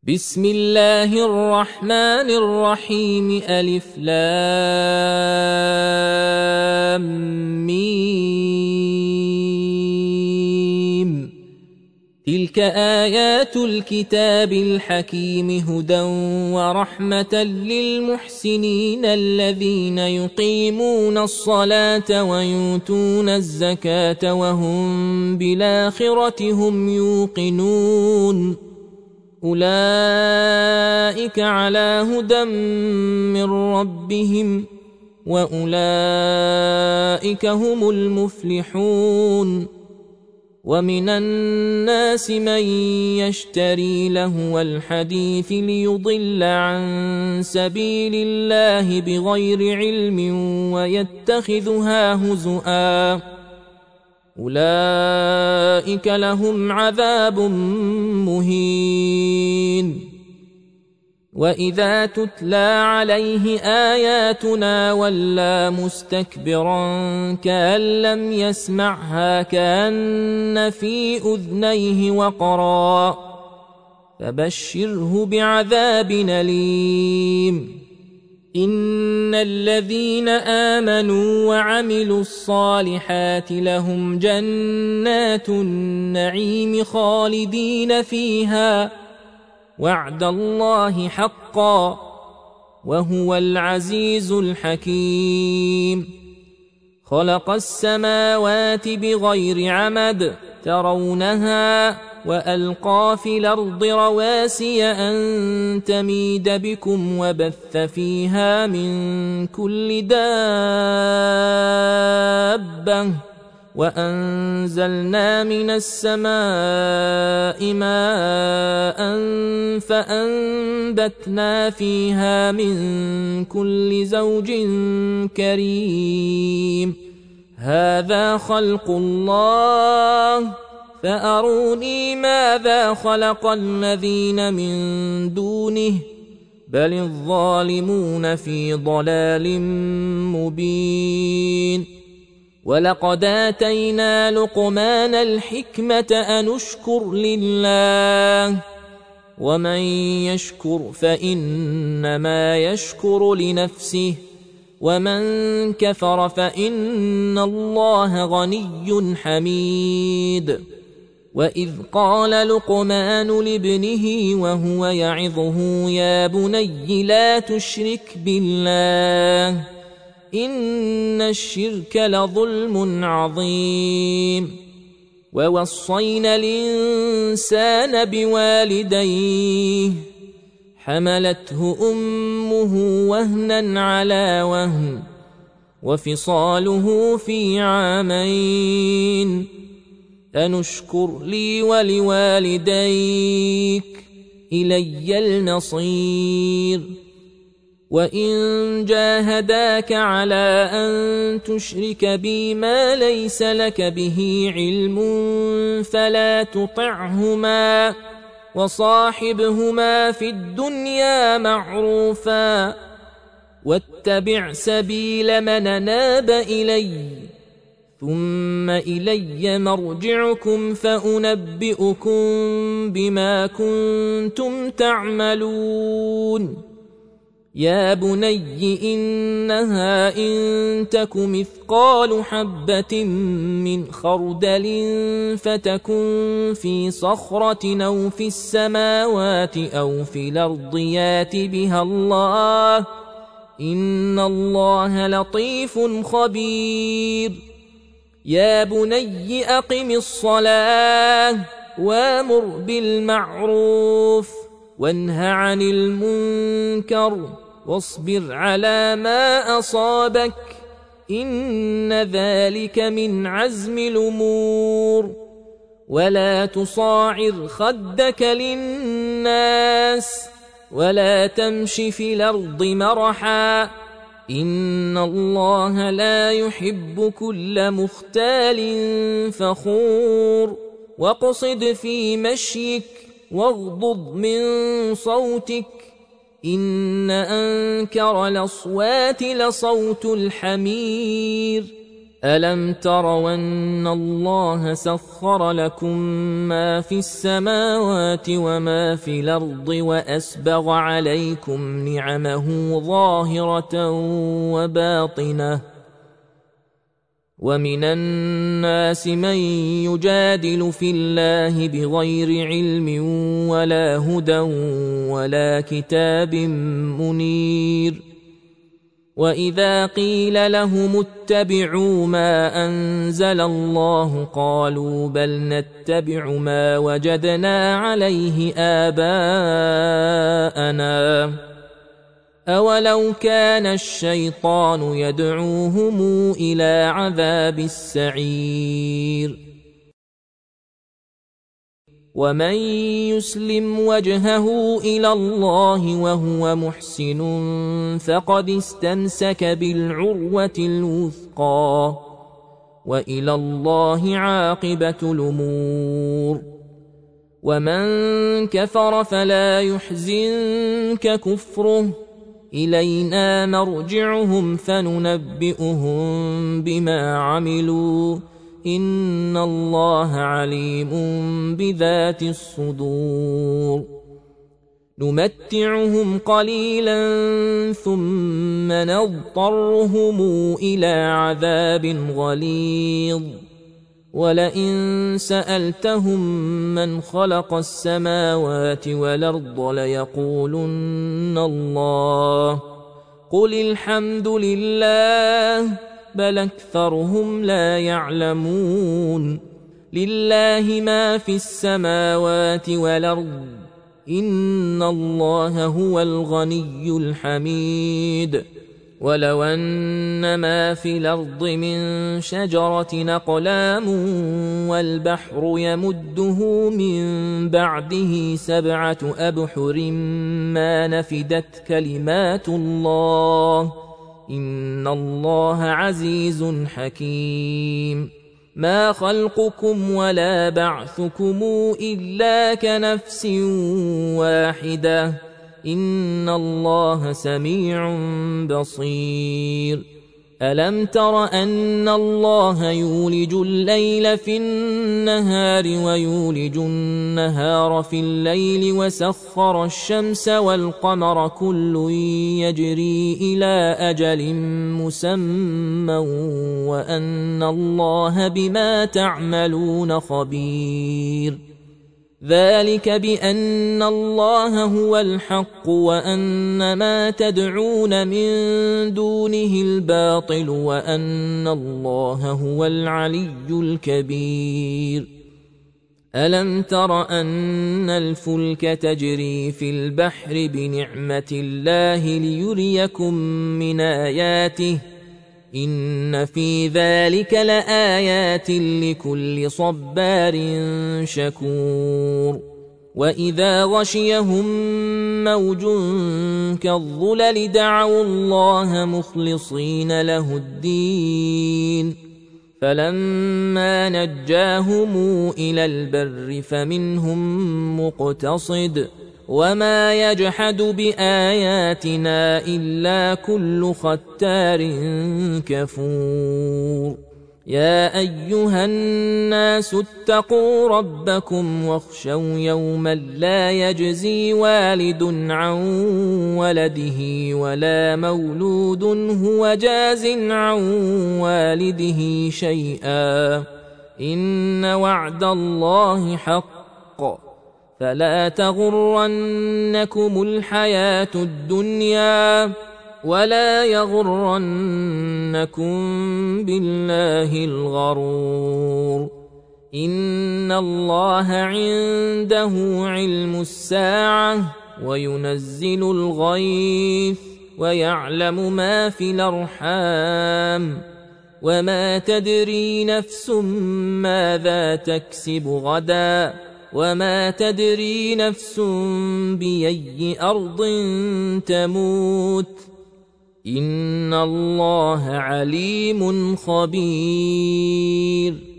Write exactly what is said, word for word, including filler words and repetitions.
بسم الله الرحمن الرحيم ألف لام ميم تلك آيات الكتاب الحكيم هدى ورحمة للمحسنين الذين يقيمون الصلاة ويؤتون الزكاة وهم بالآخرة هم يوقنون أولئك على هدى من ربهم وأولئك هم المفلحون ومن الناس من يشتري لهو الحديث ليضل عن سبيل الله بغير علم ويتخذها هزؤا أولئك لهم عذاب مهين وإذا تتلى عليه آياتنا ولى مستكبرا كأن لم يسمعها كأن في أذنيه وقرا فبشره بعذاب أليم إن الذين آمنوا وعملوا الصالحات لهم جنات النعيم خالدين فيها وعد الله حقا وهو العزيز الحكيم خلق السماوات بغير عمد ترونها وألقى في الأرض رواسي أن تميد بكم وبث فيها من كل دابة وأنزلنا من السماء ماء فأنبتنا فيها من كل زوج كريم هذا خلق الله فأروني ماذا خلق الذين من دونه بل الظالمون في ضلال مبين ولقد آتينا لقمان الحكمة أن اشكر لله ومن يشكر فإنما يشكر لنفسه ومن كفر فإن الله غني حميد وإذ قال لقمان لابنه وهو يعظه يا بني لا تشرك بالله إن الشرك لظلم عظيم ووصينا الإنسان بوالديه حملته أمه وهنا على وهن وفصاله في عامين أن اشكر لي ولوالديك إلي المصير وإن جاهداك على أن تشرك بي ما ليس لك به علم فلا تطعهما وصاحبهما في الدنيا معروفا واتبع سبيل من أناب إلي ثم إلي مرجعكم فأنبئكم بما كنتم تعملون يا بني إنها إن تك مثقال حبة من خردل فتكن في صخرة أو في السماوات أو في الأرض يات بها الله إن الله لطيف خبير يا بني أقم الصلاة وامر بالمعروف وانه عن المنكر واصبر على ما أصابك إن ذلك من عزم الأمور ولا تصاعر خدك للناس ولا تمش في الأرض مرحا إن الله لا يحب كل مختال فخور واقصد في مشيك واغضض من صوتك إن أنكر الأصوات لصوت الحمير ألم تروا أن الله سخر لكم ما في السماوات وما في الأرض وأسبغ عليكم نعمه ظاهرة وباطنة ومن الناس من يجادل في الله بغير علم ولا هدى ولا كتاب منير وإذا قيل لهم اتبعوا ما أنزل الله قالوا بل نتبع ما وجدنا عليه آباءنا أولو كان الشيطان يدعوهم إلى عذاب السعير ومن يسلم وجهه إلى الله وهو محسن فقد استمسك بالعروة الوثقى وإلى الله عاقبة الأمور ومن كفر فلا يحزنك كفره إلينا مرجعهم فننبئهم بما عملوا إن الله عليم بذات الصدور نمتعهم قليلا ثم نضطرهم إلى عذاب غليظ ولئن سألتهم من خلق السماوات والأرض ليقولن الله قل الحمد لله بل أكثرهم لا يعلمون لله ما في السماوات والأرض إن الله هو الغني الحميد ولو أن ما في الأرض من شجرة أقلام والبحر يمده من بعده سبعة أبحر ما نفدت كلمات الله إن الله عزيز حكيم ما خلقكم ولا بعثكم إلا كنفس واحدة إن الله سميع بصير ألم تر أن الله يولج الليل في النهار ويولج النهار في الليل وسخر الشمس والقمر كل يجري إلى أجل مسمى وأن الله بما تعملون خبير ذلك بأن الله هو الحق وأن ما تدعون من دونه الباطل وأن الله هو العلي الكبير ألم تر أن الفلك تجري في البحر بنعمة الله ليريكم من آياته إن في ذلك لآيات لكل صبار شكور وإذا غشيهم موج كالظلل دعوا الله مخلصين له الدين فلما نجاهم إلى البر فمنهم مقتصد وما يجحد بآياتنا إلا كل ختار كفور يا أيها الناس اتقوا ربكم واخشوا يوما لا يجزي والد عن ولده ولا مولود هو جاز عن والده شيئا إن وعد الله حق فلا تغرنكم الحياة الدنيا ولا يغرنكم بالله الغرور إن الله عنده علم الساعة وينزل الغيث ويعلم ما في الأرحام وما تدري نفس ماذا تكسب غدا وما تدري نفس بأي أرض تموت إن الله عليم خبير